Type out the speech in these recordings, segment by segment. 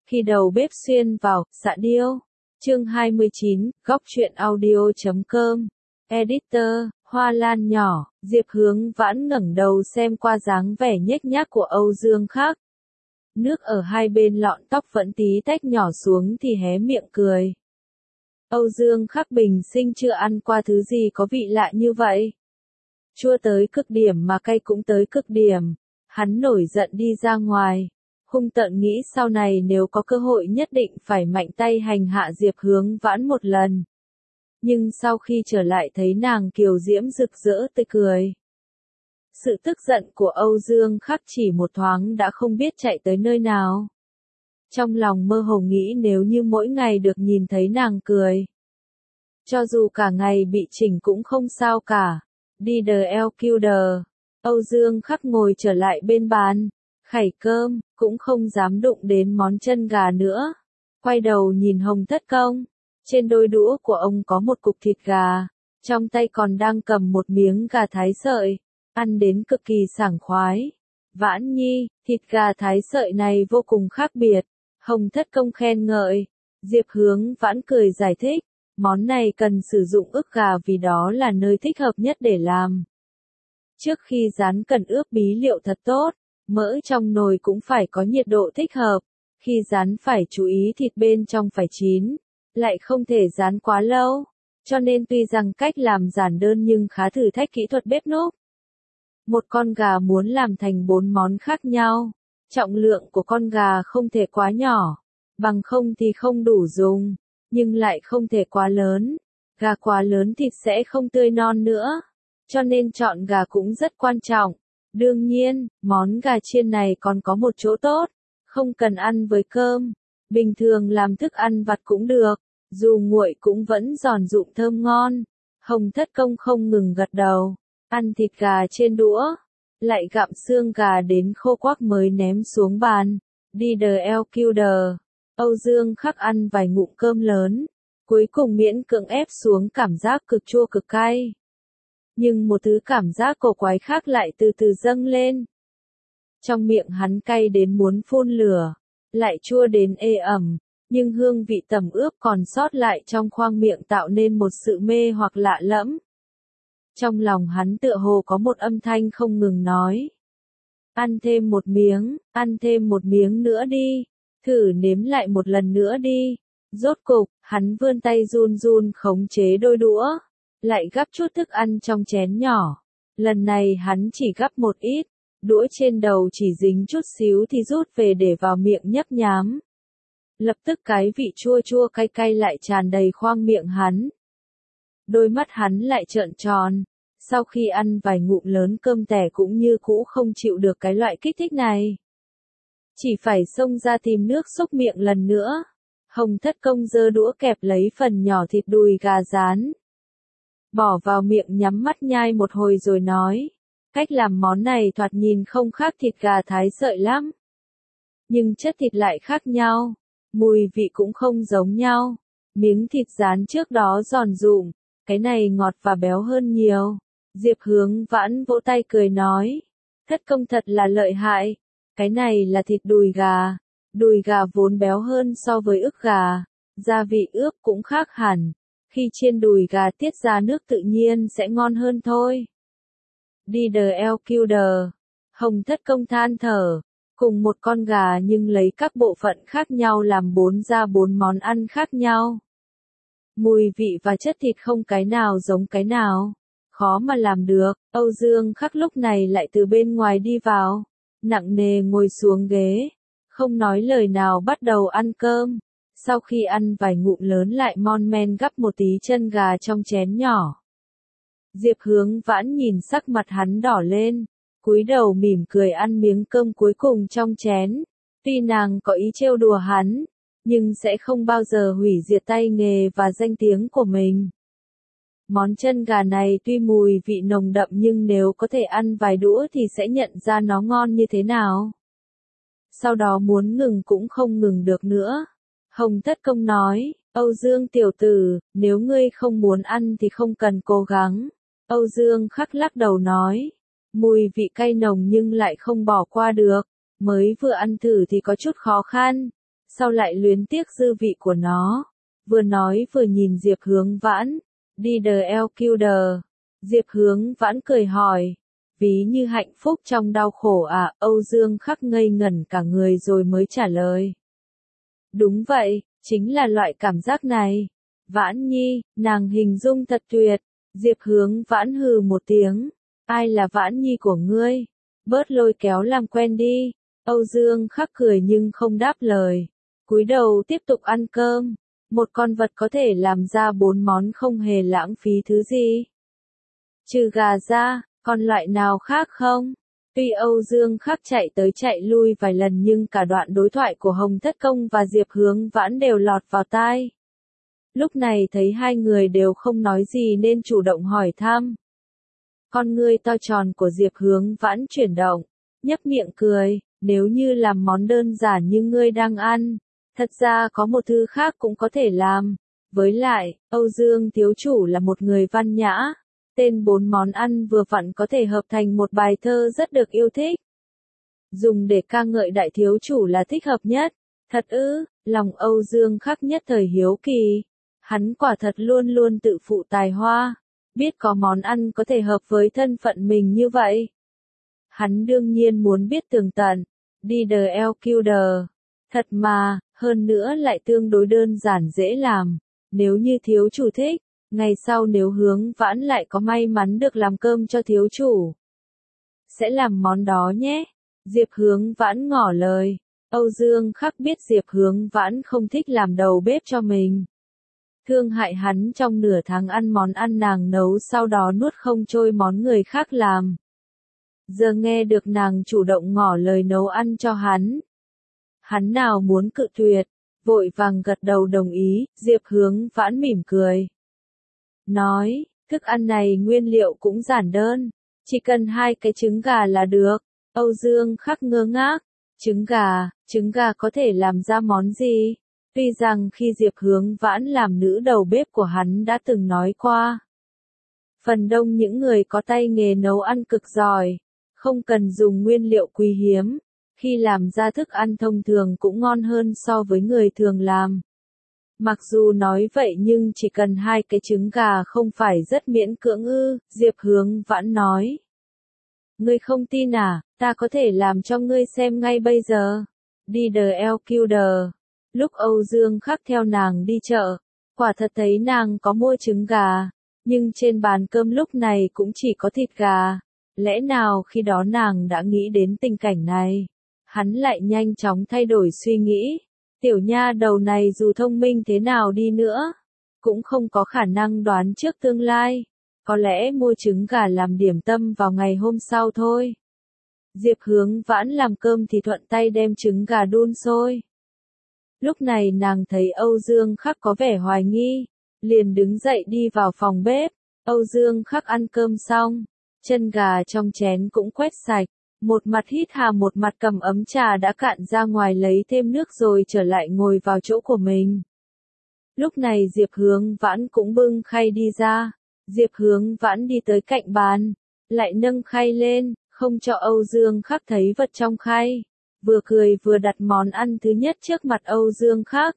Khi đầu bếp xuyên vào, xạ điêu. Chương 29, góc truyện audio.com. Editor, Hoa Lan nhỏ, Diệp Hướng Vãn ngẩng đầu xem qua dáng vẻ nhếch nhác của Âu Dương Khắc. Nước ở hai bên lọn tóc vẫn tí tách nhỏ xuống thì hé miệng cười. Âu Dương Khắc bình sinh chưa ăn qua thứ gì có vị lạ như vậy. Chua tới cực điểm mà cay cũng tới cực điểm. Hắn nổi giận đi ra ngoài. Hung tợn nghĩ sau này nếu có cơ hội nhất định phải mạnh tay hành hạ Diệp Hướng Vãn một lần. Nhưng sau khi trở lại thấy nàng kiều diễm rực rỡ tươi cười. Sự tức giận của Âu Dương Khắc chỉ một thoáng đã không biết chạy tới nơi nào. Trong lòng mơ hồ nghĩ nếu như mỗi ngày được nhìn thấy nàng cười. Cho dù cả ngày bị chỉnh cũng không sao cả. Đi đờ eo kiêu đờ. Âu Dương Khắc ngồi trở lại bên bàn. Khẩy cơm, cũng không dám đụng đến món chân gà nữa. Quay đầu nhìn Hồng Thất Công. Trên đôi đũa của ông có một cục thịt gà. Trong tay còn đang cầm một miếng gà thái sợi. Ăn đến cực kỳ sảng khoái. Vãn Nhi, thịt gà thái sợi này vô cùng khác biệt. Hồng Thất Công khen ngợi. Diệp Hướng Vãn cười giải thích. Món này cần sử dụng ức gà vì đó là nơi thích hợp nhất để làm. Trước khi rán cần ướp bí liệu thật tốt. Mỡ trong nồi cũng phải có nhiệt độ thích hợp. Khi rán phải chú ý thịt bên trong phải chín. Lại không thể rán quá lâu. Cho nên tuy rằng cách làm giản đơn nhưng khá thử thách kỹ thuật bếp núc. Một con gà muốn làm thành 4 món khác nhau. Trọng lượng của con gà không thể quá nhỏ. Bằng không thì không đủ dùng. Nhưng lại không thể quá lớn. Gà quá lớn thịt sẽ không tươi non nữa. Cho nên chọn gà cũng rất quan trọng. Đương nhiên, món gà chiên này còn có một chỗ tốt. Không cần ăn với cơm. Bình thường làm thức ăn vặt cũng được. Dù nguội cũng vẫn giòn rụm thơm ngon. Hồng Thất Công không ngừng gật đầu. Ăn thịt gà trên đũa. Lại gặm xương gà đến khô quắc mới ném xuống bàn. Đi đờ eo kiêu đờ. Âu Dương Khắc ăn vài ngụm cơm lớn. Cuối cùng miễn cưỡng ép xuống cảm giác cực chua cực cay. Nhưng một thứ cảm giác cổ quái khác lại từ từ dâng lên. Trong miệng hắn cay đến muốn phun lửa. Lại chua đến ê ẩm. Nhưng hương vị tẩm ướp còn sót lại trong khoang miệng tạo nên một sự mê hoặc lạ lẫm. Trong lòng hắn tựa hồ có một âm thanh không ngừng nói. Ăn thêm một miếng nữa đi. Thử nếm lại một lần nữa đi. Rốt cục, hắn vươn tay run run khống chế đôi đũa. Lại gắp chút thức ăn trong chén nhỏ. Lần này hắn chỉ gắp một ít. Đũa trên đầu chỉ dính chút xíu thì rút về để vào miệng nhấp nhám. Lập tức cái vị chua chua cay cay lại tràn đầy khoang miệng hắn. Đôi mắt hắn lại trợn tròn. Sau khi ăn vài ngụm lớn cơm tẻ cũng như cũ không chịu được cái loại kích thích này. Chỉ phải xông ra tìm nước xúc miệng lần nữa. Hồng Thất Công giơ đũa kẹp lấy phần nhỏ thịt đùi gà rán. Bỏ vào miệng nhắm mắt nhai một hồi rồi nói. Cách làm món này thoạt nhìn không khác thịt gà thái sợi lắm. Nhưng chất thịt lại khác nhau. Mùi vị cũng không giống nhau. Miếng thịt rán trước đó giòn rụm. Cái này ngọt và béo hơn nhiều. Diệp Hướng Vãn vỗ tay cười nói. Thất Công thật là lợi hại. Cái này là thịt đùi gà. Đùi gà vốn béo hơn so với ức gà. Gia vị ướp cũng khác hẳn. Khi chiên đùi gà tiết ra nước tự nhiên sẽ ngon hơn thôi. Đi đờ eo kiêu đờ. Hồng Thất Công than thở. Cùng một con gà nhưng lấy các bộ phận khác nhau làm 4 món ăn khác nhau. Mùi vị và chất thịt không cái nào giống cái nào. Khó mà làm được. Âu Dương Khắc lúc này lại từ bên ngoài đi vào. Nặng nề ngồi xuống ghế. Không nói lời nào bắt đầu ăn cơm. Sau khi ăn vài ngụm lớn lại mon men gắp một tí chân gà trong chén nhỏ. Diệp Hướng Vãn nhìn sắc mặt hắn đỏ lên. Cúi đầu mỉm cười ăn miếng cơm cuối cùng trong chén. Tuy nàng có ý trêu đùa hắn. Nhưng sẽ không bao giờ hủy diệt tay nghề và danh tiếng của mình. Món chân gà này tuy mùi vị nồng đậm nhưng nếu có thể ăn vài đũa thì sẽ nhận ra nó ngon như thế nào. Sau đó muốn ngừng cũng không ngừng được nữa. Hồng Thất Công nói, Âu Dương tiểu tử, nếu ngươi không muốn ăn thì không cần cố gắng. Âu Dương Khắc lắc đầu nói, mùi vị cay nồng nhưng lại không bỏ qua được. Mới vừa ăn thử thì có chút khó khăn. sau lại luyến tiếc dư vị của nó. Vừa nói vừa nhìn Diệp Hướng Vãn, đi đờ eo kiu đờ. Diệp Hướng Vãn cười hỏi, ví như hạnh phúc trong đau khổ à? Âu Dương Khắc ngây ngẩn cả người rồi mới trả lời. Đúng vậy, chính là loại cảm giác này. Vãn Nhi, nàng hình dung thật tuyệt. Diệp Hướng Vãn hừ một tiếng, ai là Vãn Nhi của ngươi? Bớt lôi kéo làm quen đi. Âu Dương Khắc cười nhưng không đáp lời, cúi đầu tiếp tục ăn cơm. Một con vật có thể làm ra 4 món không hề lãng phí thứ gì. Trừ gà ra, còn loại nào khác không? Tuy Âu Dương Khắc chạy tới chạy lui vài lần nhưng cả đoạn đối thoại của Hồng Thất Công và Diệp Hướng Vãn đều lọt vào tai. Lúc này thấy hai người đều không nói gì nên chủ động hỏi thăm. Con ngươi to tròn của Diệp Hướng Vãn chuyển động, nhếch miệng cười, nếu như làm món đơn giản như ngươi đang ăn, thật ra có một thứ khác cũng có thể làm. Với lại, Âu Dương thiếu chủ là một người văn nhã, tên 4 món ăn vừa vặn có thể hợp thành một bài thơ rất được yêu thích. Dùng để ca ngợi đại thiếu chủ là thích hợp nhất. Thật ư? Lòng Âu Dương Khắc nhất thời hiếu kỳ. Hắn quả thật luôn luôn tự phụ tài hoa, biết có món ăn có thể hợp với thân phận mình như vậy. Hắn đương nhiên muốn biết tường tận, đi đờ eo kiu đờ. Thật mà, hơn nữa lại tương đối đơn giản dễ làm. Nếu như thiếu chủ thích, ngày sau nếu Hướng Vãn lại có may mắn được làm cơm cho thiếu chủ, sẽ làm món đó nhé. Diệp Hướng Vãn ngỏ lời. Âu Dương Khắc biết Diệp Hướng Vãn không thích làm đầu bếp cho mình. Thương hại hắn trong nửa tháng ăn món ăn nàng nấu sau đó nuốt không trôi món người khác làm. Giờ nghe được nàng chủ động ngỏ lời nấu ăn cho hắn. Hắn nào muốn cự tuyệt, vội vàng gật đầu đồng ý. Diệp Hướng Vãn mỉm cười, nói, thức ăn này nguyên liệu cũng giản đơn, chỉ cần 2 cái trứng gà là được. Âu Dương Khắc ngơ ngác, trứng gà có thể làm ra món gì? Tuy rằng khi Diệp Hướng Vãn làm nữ đầu bếp của hắn đã từng nói qua, phần đông những người có tay nghề nấu ăn cực giỏi, không cần dùng nguyên liệu quý hiếm, khi làm ra thức ăn thông thường cũng ngon hơn so với người thường làm. Mặc dù nói vậy nhưng chỉ cần 2 cái trứng gà không phải rất miễn cưỡng ư? Diệp Hướng Vãn nói. Ngươi không tin à? Ta có thể làm cho ngươi xem ngay bây giờ. Đi đờ eo kiu đờ. Lúc Âu Dương Khắc theo nàng đi chợ, quả thật thấy nàng có mua trứng gà, nhưng trên bàn cơm lúc này cũng chỉ có thịt gà. Lẽ nào khi đó nàng đã nghĩ đến tình cảnh này? Hắn lại nhanh chóng thay đổi suy nghĩ. Tiểu nha đầu này dù thông minh thế nào đi nữa, cũng không có khả năng đoán trước tương lai. Có lẽ mua trứng gà làm điểm tâm vào ngày hôm sau thôi. Diệp Hướng Vãn làm cơm thì thuận tay đem trứng gà đun sôi. Lúc này nàng thấy Âu Dương Khắc có vẻ hoài nghi, liền đứng dậy đi vào phòng bếp. Âu Dương Khắc ăn cơm xong, chân gà trong chén cũng quét sạch, một mặt hít hà một mặt cầm ấm trà đã cạn ra ngoài lấy thêm nước rồi trở lại ngồi vào chỗ của mình. Lúc này Diệp Hướng Vãn cũng bưng khay đi ra. Diệp Hướng Vãn đi tới cạnh bàn, lại nâng khay lên, không cho Âu Dương Khắc thấy vật trong khay. Vừa cười vừa đặt món ăn thứ nhất trước mặt Âu Dương Khắc.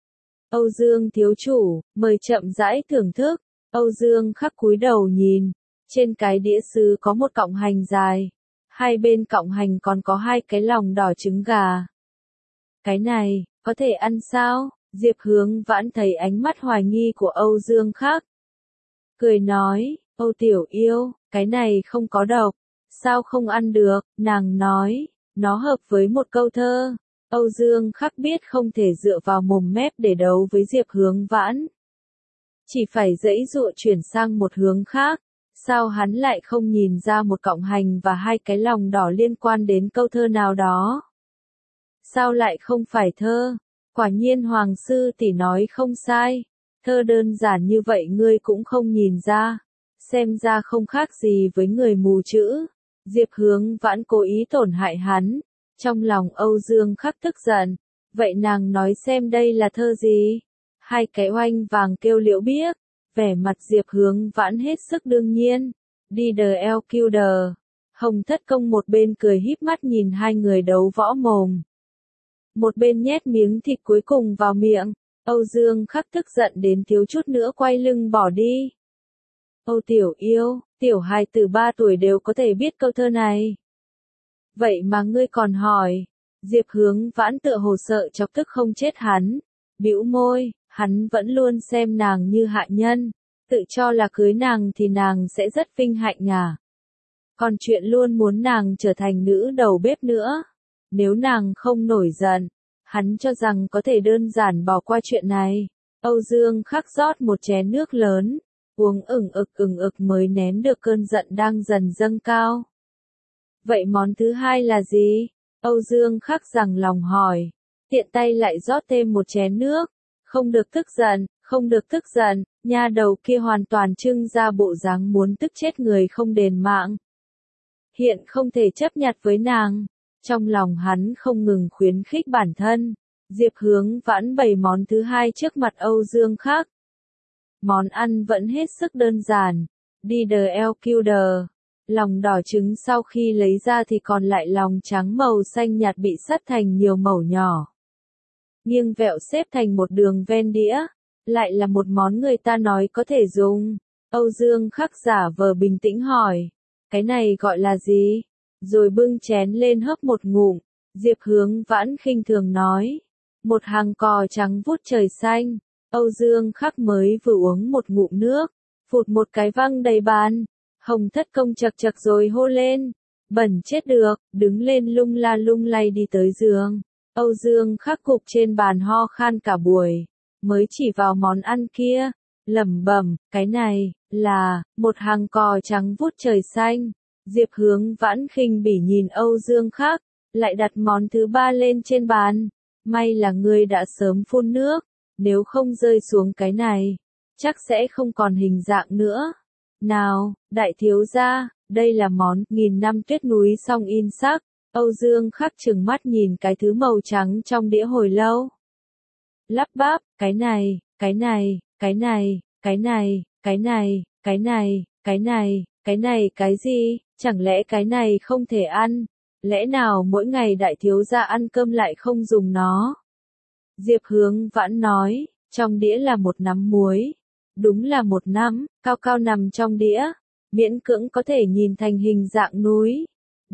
Âu Dương thiếu chủ, mời chậm rãi thưởng thức. Âu Dương Khắc cúi đầu nhìn, trên cái đĩa sứ có một cọng hành dài, hai bên cọng hành còn có 2 cái lòng đỏ trứng gà. Cái này, có thể ăn sao? Diệp Hướng Vãn thấy ánh mắt hoài nghi của Âu Dương Khắc, cười nói, Âu tiểu yêu, cái này không có độc, sao không ăn được? Nàng nói, nó hợp với một câu thơ. Âu Dương Khắc biết không thể dựa vào mồm mép để đấu với Diệp Hướng Vãn, chỉ phải giãy giụa chuyển sang một hướng khác. Sao hắn lại không nhìn ra một cọng hành và 2 cái lòng đỏ liên quan đến câu thơ nào đó? Sao lại không phải thơ? Quả nhiên Hoàng sư tỷ nói không sai. Thơ đơn giản như vậy ngươi cũng không nhìn ra. Xem ra không khác gì với người mù chữ. Diệp Hướng Vãn cố ý tổn hại hắn. Trong lòng Âu Dương Khắc tức giận. Vậy nàng nói xem đây là thơ gì? 2 cái oanh vàng kêu liễu biếc. Vẻ mặt Diệp Hướng Vãn hết sức đương nhiên. Đi đờ eo kiu đờ. Hồng Thất Công một bên cười híp mắt nhìn hai người đấu võ mồm. một bên nhét miếng thịt cuối cùng vào miệng. Âu Dương Khắc tức giận đến thiếu chút nữa quay lưng bỏ đi. Âu tiểu yêu, tiểu hài từ 3 tuổi đều có thể biết câu thơ này. Vậy mà ngươi còn hỏi. Diệp Hướng Vãn tựa hồ sợ chọc tức không chết hắn. Bĩu môi, hắn vẫn luôn xem nàng như hạ nhân. Tự cho là cưới nàng thì nàng sẽ rất vinh hạnh à. Còn chuyện luôn muốn nàng trở thành nữ đầu bếp nữa. Nếu nàng không nổi giận, hắn cho rằng có thể đơn giản bỏ qua chuyện này. Âu Dương Khắc rót một chén nước lớn, uống ửng ực mới nén được cơn giận đang dần dâng cao. Vậy món thứ hai là gì? Âu Dương Khắc rằng lòng hỏi, tiện tay lại rót thêm một chén nước. Không được tức giận, không được tức giận, nha đầu kia hoàn toàn trưng ra bộ dáng muốn tức chết người không đền mạng. Hiện không thể chấp nhặt với nàng. Trong lòng hắn không ngừng khuyến khích bản thân. Diệp Hướng Vãn bày món thứ hai trước mặt Âu Dương Khắc. Món ăn vẫn hết sức đơn giản. DDLQD. Lòng đỏ trứng sau khi lấy ra thì còn lại lòng trắng màu xanh nhạt bị sắt thành nhiều mẩu nhỏ. Nghiêng vẹo xếp thành một đường ven đĩa. Lại là một món người ta nói có thể dùng. Âu Dương Khắc giả vờ bình tĩnh hỏi. Cái này gọi là gì? Rồi bưng chén lên hớp một ngụm. Diệp Hướng Vãn khinh thường nói. Một hàng cò trắng vút trời xanh. Âu Dương Khắc mới vừa uống một ngụm nước. Phụt một cái văng đầy bàn. Hồng Thất Công chật chật rồi hô lên. Bẩn chết được, đứng lên lung la lung lay đi tới giường. Âu Dương Khắc cục trên bàn ho khan cả buổi. Mới chỉ vào món ăn kia. Lẩm bẩm, cái này, là, một hàng cò trắng vút trời xanh. Diệp Hướng Vãn khinh bỉ nhìn Âu Dương Khắc, lại đặt món thứ ba lên trên bàn. May là ngươi đã sớm phun nước, nếu không rơi xuống cái này, chắc sẽ không còn hình dạng nữa. Nào, đại thiếu gia, đây là món nghìn năm tuyết núi song in sắc. Âu Dương Khắc trừng mắt nhìn cái thứ màu trắng trong đĩa hồi lâu. Lắp bắp, cái này, cái này, cái này, cái này, cái này, cái này, cái này, cái này cái gì, chẳng lẽ cái này không thể ăn? Lẽ nào mỗi ngày đại thiếu gia ăn cơm lại không dùng nó? Diệp Hướng Vãn nói, trong đĩa là một nắm muối. Đúng là một nắm, cao cao nằm trong đĩa, miễn cưỡng có thể nhìn thành hình dạng núi.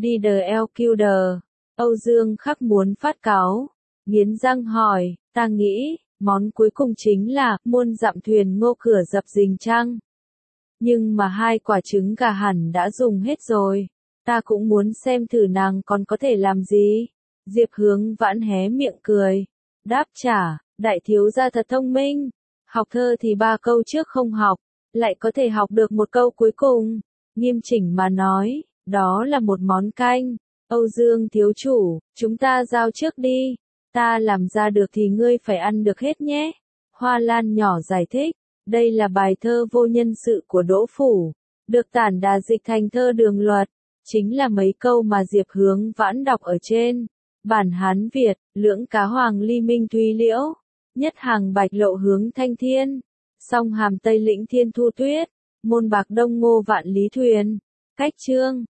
DDLQD. Âu Dương Khắc muốn phát cáu, nghiến răng hỏi, ta nghĩ, món cuối cùng chính là muôn dặm thuyền ngô cửa dập dình trăng. Nhưng mà 2 quả trứng gà hẳn đã dùng hết rồi. Ta cũng muốn xem thử nàng còn có thể làm gì. Diệp Hướng Vãn hé miệng cười. Đáp trả, đại thiếu gia thật thông minh. Học thơ thì 3 câu trước không học, lại có thể học được một câu cuối cùng. Nghiêm chỉnh mà nói, đó là một món canh. Âu Dương thiếu chủ, chúng ta giao trước đi. Ta làm ra được thì ngươi phải ăn được hết nhé. Hoa Lan nhỏ giải thích. Đây là bài thơ vô nhân sự của Đỗ Phủ, được Tản Đà dịch thành thơ đường luật, chính là mấy câu mà Diệp Hướng Vãn đọc ở trên. Bản Hán Việt, lưỡng cá hoàng ly minh thúy liễu, nhất hàng bạch lộ hướng thanh thiên, song hàm tây lĩnh thiên thu tuyết, môn bạc đông ngô vạn lý thuyền. Cách chương